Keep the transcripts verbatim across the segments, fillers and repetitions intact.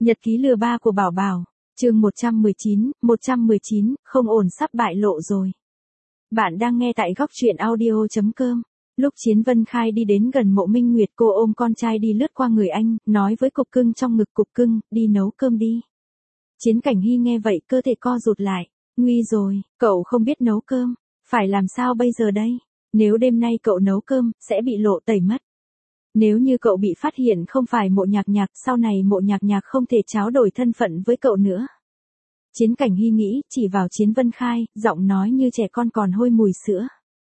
Nhật ký lừa ba của Bảo Bảo, chương một trăm mười chín, một trăm mười chín, không ổn sắp bại lộ rồi. Bạn đang nghe tại góc truyện audio chấm com. Lúc Chiến Vân Khai đi đến gần Mộ Minh Nguyệt, cô ôm con trai đi lướt qua người anh, nói với cục cưng trong ngực: Cục cưng, đi nấu cơm đi. Chiến Cảnh Hy nghe vậy cơ thể co rụt lại, nguy rồi, cậu không biết nấu cơm, phải làm sao bây giờ đây? Nếu đêm nay cậu nấu cơm, sẽ bị lộ tẩy mất. Nếu như cậu bị phát hiện không phải Mộ Nhạc Nhạc, sau này Mộ Nhạc Nhạc không thể tráo đổi thân phận với cậu nữa. Chiến Cảnh Hy nghĩ, chỉ vào Chiến Vân Khai, giọng nói như trẻ con còn hôi mùi sữa.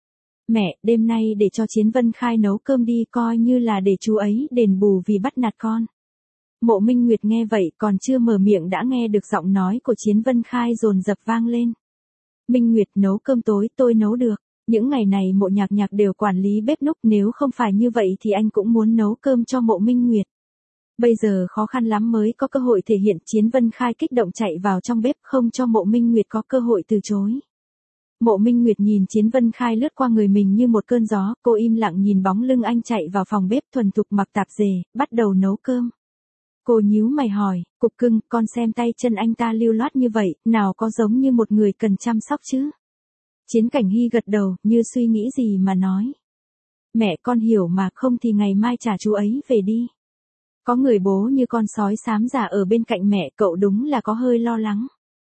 Mẹ, đêm nay để cho Chiến Vân Khai nấu cơm đi, coi như là để chú ấy đền bù vì bắt nạt con. Mộ Minh Nguyệt nghe vậy còn chưa mở miệng đã nghe được giọng nói của Chiến Vân Khai dồn dập vang lên. Minh Nguyệt, nấu cơm tối tôi nấu được. Những ngày này Mộ Nhạc Nhạc đều quản lý bếp núc, nếu không phải như vậy thì anh cũng muốn nấu cơm cho Mộ Minh Nguyệt. Bây giờ khó khăn lắm mới có cơ hội thể hiện. Chiến Vân Khai kích động chạy vào trong bếp, không cho Mộ Minh Nguyệt có cơ hội từ chối. Mộ Minh Nguyệt nhìn Chiến Vân Khai lướt qua người mình như một cơn gió, cô im lặng nhìn bóng lưng anh chạy vào phòng bếp thuần thục mặc tạp dề, bắt đầu nấu cơm. Cô nhíu mày hỏi, Cục cưng, con xem tay chân anh ta lưu loát như vậy, nào có giống như một người cần chăm sóc chứ? Chiến Cảnh Hy gật đầu, như suy nghĩ gì mà nói. Mẹ, con hiểu mà, không thì ngày mai trả chú ấy về đi. Có người bố như con sói xám già ở bên cạnh mẹ, cậu đúng là có hơi lo lắng.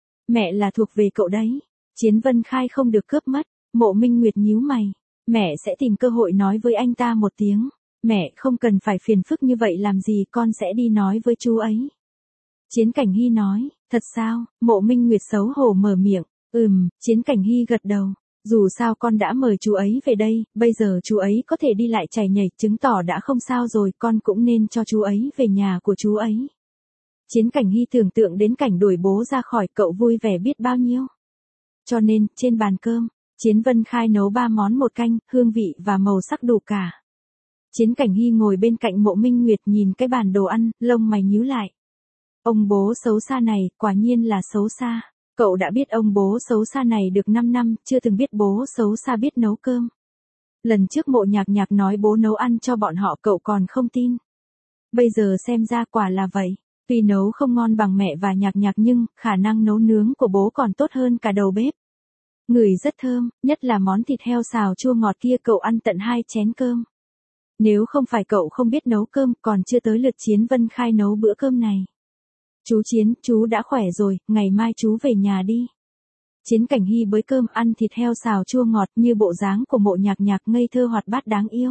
Mẹ là thuộc về cậu đấy. Chiến Vân Khai không được cướp mất. Mộ Minh Nguyệt nhíu mày. Mẹ sẽ tìm cơ hội nói với anh ta một tiếng. Mẹ không cần phải phiền phức như vậy làm gì, con sẽ đi nói với chú ấy. Chiến Cảnh Hy nói, thật sao? Mộ Minh Nguyệt xấu hổ mở miệng. Ừm, Chiến Cảnh Hy gật đầu. Dù sao con đã mời chú ấy về đây, bây giờ chú ấy có thể đi lại chảy nhảy, chứng tỏ đã không sao rồi, con cũng nên cho chú ấy về nhà của chú ấy. Chiến Cảnh Hy tưởng tượng đến cảnh đuổi bố ra khỏi, cậu vui vẻ biết bao nhiêu. Cho nên, trên bàn cơm, Chiến Vân Khai nấu ba món một canh, hương vị và màu sắc đủ cả. Chiến Cảnh Hy ngồi bên cạnh Mộ Minh Nguyệt nhìn cái bàn đồ ăn, lông mày nhíu lại. Ông bố xấu xa này, quả nhiên là xấu xa. Cậu đã biết ông bố xấu xa này được năm năm, chưa từng biết bố xấu xa biết nấu cơm. Lần trước Mộ Nhạc Nhạc nói bố nấu ăn cho bọn họ cậu còn không tin. Bây giờ xem ra quả là vậy. Tuy nấu không ngon bằng mẹ và Nhạc Nhạc nhưng, khả năng nấu nướng của bố còn tốt hơn cả đầu bếp. Ngửi rất thơm, nhất là món thịt heo xào chua ngọt kia cậu ăn tận hai chén cơm. Nếu không phải cậu không biết nấu cơm, còn chưa tới lượt Chiến Vân Khai nấu bữa cơm này. Chú Chiến, chú đã khỏe rồi, ngày mai chú về nhà đi. Chiến Cảnh Hy bới cơm ăn thịt heo xào chua ngọt như bộ dáng của Mộ Nhạc Nhạc ngây thơ hoạt bát đáng yêu.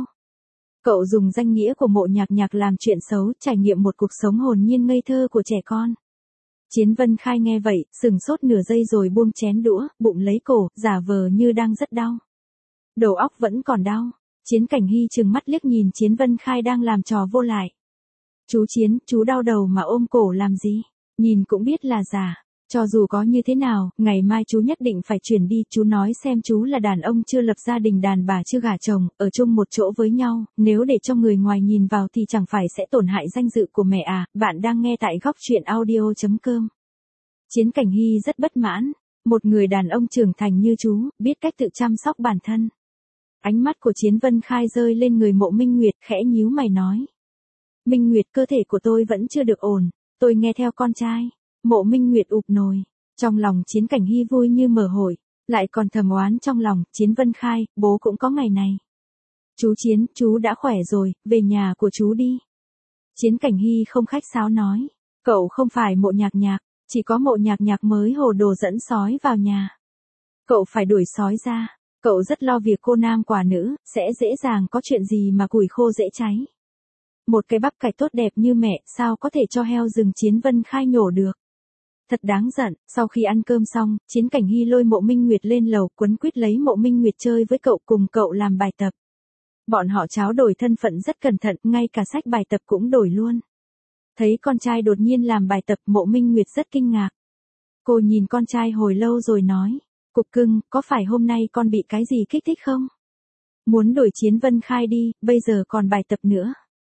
Cậu dùng danh nghĩa của Mộ Nhạc Nhạc làm chuyện xấu, trải nghiệm một cuộc sống hồn nhiên ngây thơ của trẻ con. Chiến Vân Khai nghe vậy, sừng sốt nửa giây rồi buông chén đũa, bụng lấy cổ, giả vờ như đang rất đau. Đầu óc vẫn còn đau. Chiến Cảnh Hy trừng mắt liếc nhìn Chiến Vân Khai đang làm trò vô lại. Chú Chiến, chú đau đầu mà ôm cổ làm gì? Nhìn cũng biết là giả. Cho dù có như thế nào, ngày mai chú nhất định phải chuyển đi. Chú nói xem, chú là đàn ông chưa lập gia đình, đàn bà chưa gả chồng, ở chung một chỗ với nhau, nếu để cho người ngoài nhìn vào thì chẳng phải sẽ tổn hại danh dự của mẹ à. Bạn đang nghe tại góc truyện audio chấm com. Chiến Cảnh Hy rất bất mãn. Một người đàn ông trưởng thành như chú, biết cách tự chăm sóc bản thân. Ánh mắt của Chiến Vân Khai rơi lên người Mộ Minh Nguyệt, khẽ nhíu mày nói. Minh Nguyệt, cơ thể của tôi vẫn chưa được ổn, tôi nghe theo con trai. Mộ Minh Nguyệt ụp nồi. Trong lòng Chiến Cảnh Hy vui như mở hội, lại còn thầm oán trong lòng, Chiến Vân Khai, bố cũng có ngày này. Chú Chiến, chú đã khỏe rồi, về nhà của chú đi. Chiến Cảnh Hy không khách sáo nói. Cậu không phải Mộ Nhạc Nhạc, chỉ có Mộ Nhạc Nhạc mới hồ đồ dẫn sói vào nhà. Cậu phải đuổi sói ra. Cậu rất lo việc cô nam quả nữ, sẽ dễ dàng có chuyện gì mà củi khô dễ cháy. Một cái bắp cải tốt đẹp như mẹ, sao có thể cho heo rừng? Chiến Vân Khai nhổ được. Thật đáng giận. Sau khi ăn cơm xong, Chiến Cảnh Hy lôi Mộ Minh Nguyệt lên lầu, quấn quýt lấy Mộ Minh Nguyệt chơi với cậu, cùng cậu làm bài tập. Bọn họ tráo đổi thân phận rất cẩn thận, ngay cả sách bài tập cũng đổi luôn. Thấy con trai đột nhiên làm bài tập, Mộ Minh Nguyệt rất kinh ngạc. Cô nhìn con trai hồi lâu rồi nói. Cục cưng, có phải hôm nay con bị cái gì kích thích không? Muốn đuổi Chiến Vân Khai đi, bây giờ còn bài tập nữa.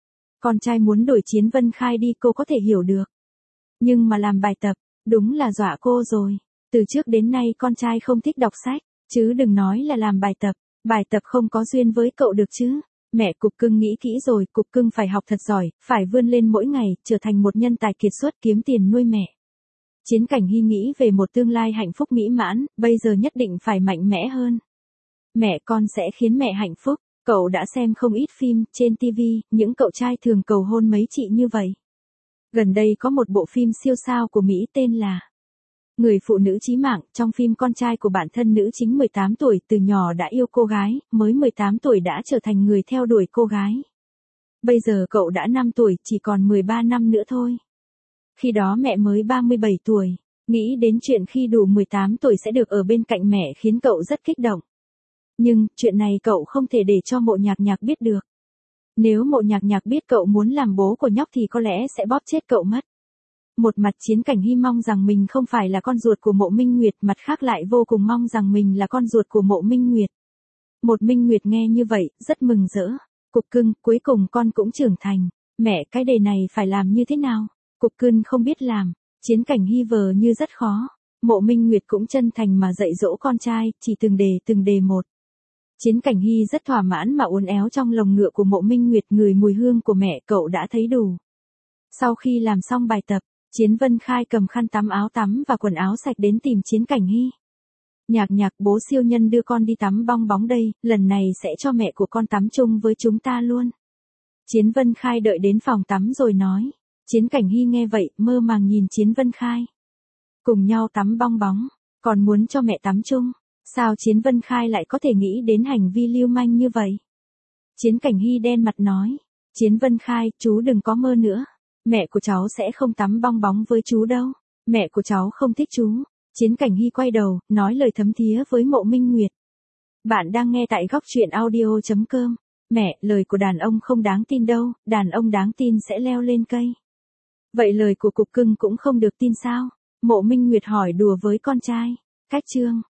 Con trai muốn đuổi Chiến Vân Khai đi cô có thể hiểu được. Nhưng mà làm bài tập, đúng là dọa cô rồi. Từ trước đến nay con trai không thích đọc sách, chứ đừng nói là làm bài tập. Bài tập không có duyên với cậu được chứ. Mẹ, cục cưng nghĩ kỹ rồi, cục cưng phải học thật giỏi, phải vươn lên mỗi ngày, trở thành một nhân tài kiệt xuất kiếm tiền nuôi mẹ. Chiến Cảnh Hy nghĩ về một tương lai hạnh phúc mỹ mãn, bây giờ nhất định phải mạnh mẽ hơn. Mẹ, con sẽ khiến mẹ hạnh phúc. Cậu đã xem không ít phim, trên ti vi, những cậu trai thường cầu hôn mấy chị như vậy. Gần đây có một bộ phim siêu sao của Mỹ tên là Người phụ nữ chí mạng. Trong phim, con trai của bản thân nữ chính mười tám tuổi từ nhỏ đã yêu cô gái, mới mười tám tuổi đã trở thành người theo đuổi cô gái. Bây giờ cậu đã năm tuổi, chỉ còn mười ba năm nữa thôi. Khi đó mẹ mới ba mươi bảy tuổi, nghĩ đến chuyện khi đủ mười tám tuổi sẽ được ở bên cạnh mẹ khiến cậu rất kích động. Nhưng, chuyện này cậu không thể để cho Mộ Nhạc Nhạc biết được. Nếu Mộ Nhạc Nhạc biết cậu muốn làm bố của nhóc thì có lẽ sẽ bóp chết cậu mất. Một mặt Chiến Cảnh Hy mong rằng mình không phải là con ruột của Mộ Minh Nguyệt, mặt khác lại vô cùng mong rằng mình là con ruột của Mộ Minh Nguyệt. Một Minh Nguyệt nghe như vậy, rất mừng rỡ. Cục cưng, cuối cùng con cũng trưởng thành. Mẹ, cái đề này phải làm như thế nào? Cục cưng không biết làm. Chiến Cảnh Hy vờ như rất khó. Mộ Minh Nguyệt cũng chân thành mà dạy dỗ con trai, chỉ từng đề từng đề một. Chiến Cảnh Hy rất thỏa mãn mà uốn éo trong lồng ngựa của Mộ Minh Nguyệt, ngửi mùi hương của mẹ, cậu đã thấy đủ. Sau khi làm xong bài tập, Chiến Vân Khai cầm khăn tắm, áo tắm và quần áo sạch đến tìm Chiến Cảnh Hy. Nhạc Nhạc, bố siêu nhân đưa con đi tắm bong bóng đây, lần này sẽ cho mẹ của con tắm chung với chúng ta luôn. Chiến Vân Khai đợi đến phòng tắm rồi nói. Chiến Cảnh Hy nghe vậy, mơ màng nhìn Chiến Vân Khai. Cùng nhau tắm bong bóng, còn muốn cho mẹ tắm chung. Sao Chiến Vân Khai lại có thể nghĩ đến hành vi lưu manh như vậy? Chiến Cảnh Hy đen mặt nói. Chiến Vân Khai, chú đừng có mơ nữa. Mẹ của cháu sẽ không tắm bong bóng với chú đâu. Mẹ của cháu không thích chú. Chiến Cảnh Hy quay đầu, nói lời thấm thía với Mộ Minh Nguyệt. Bạn đang nghe tại góc truyện audio chấm com. Mẹ, lời của đàn ông không đáng tin đâu, đàn ông đáng tin sẽ leo lên cây. Vậy lời của cục cưng cũng không được tin sao? Mộ Minh Nguyệt hỏi đùa với con trai. Cách chương.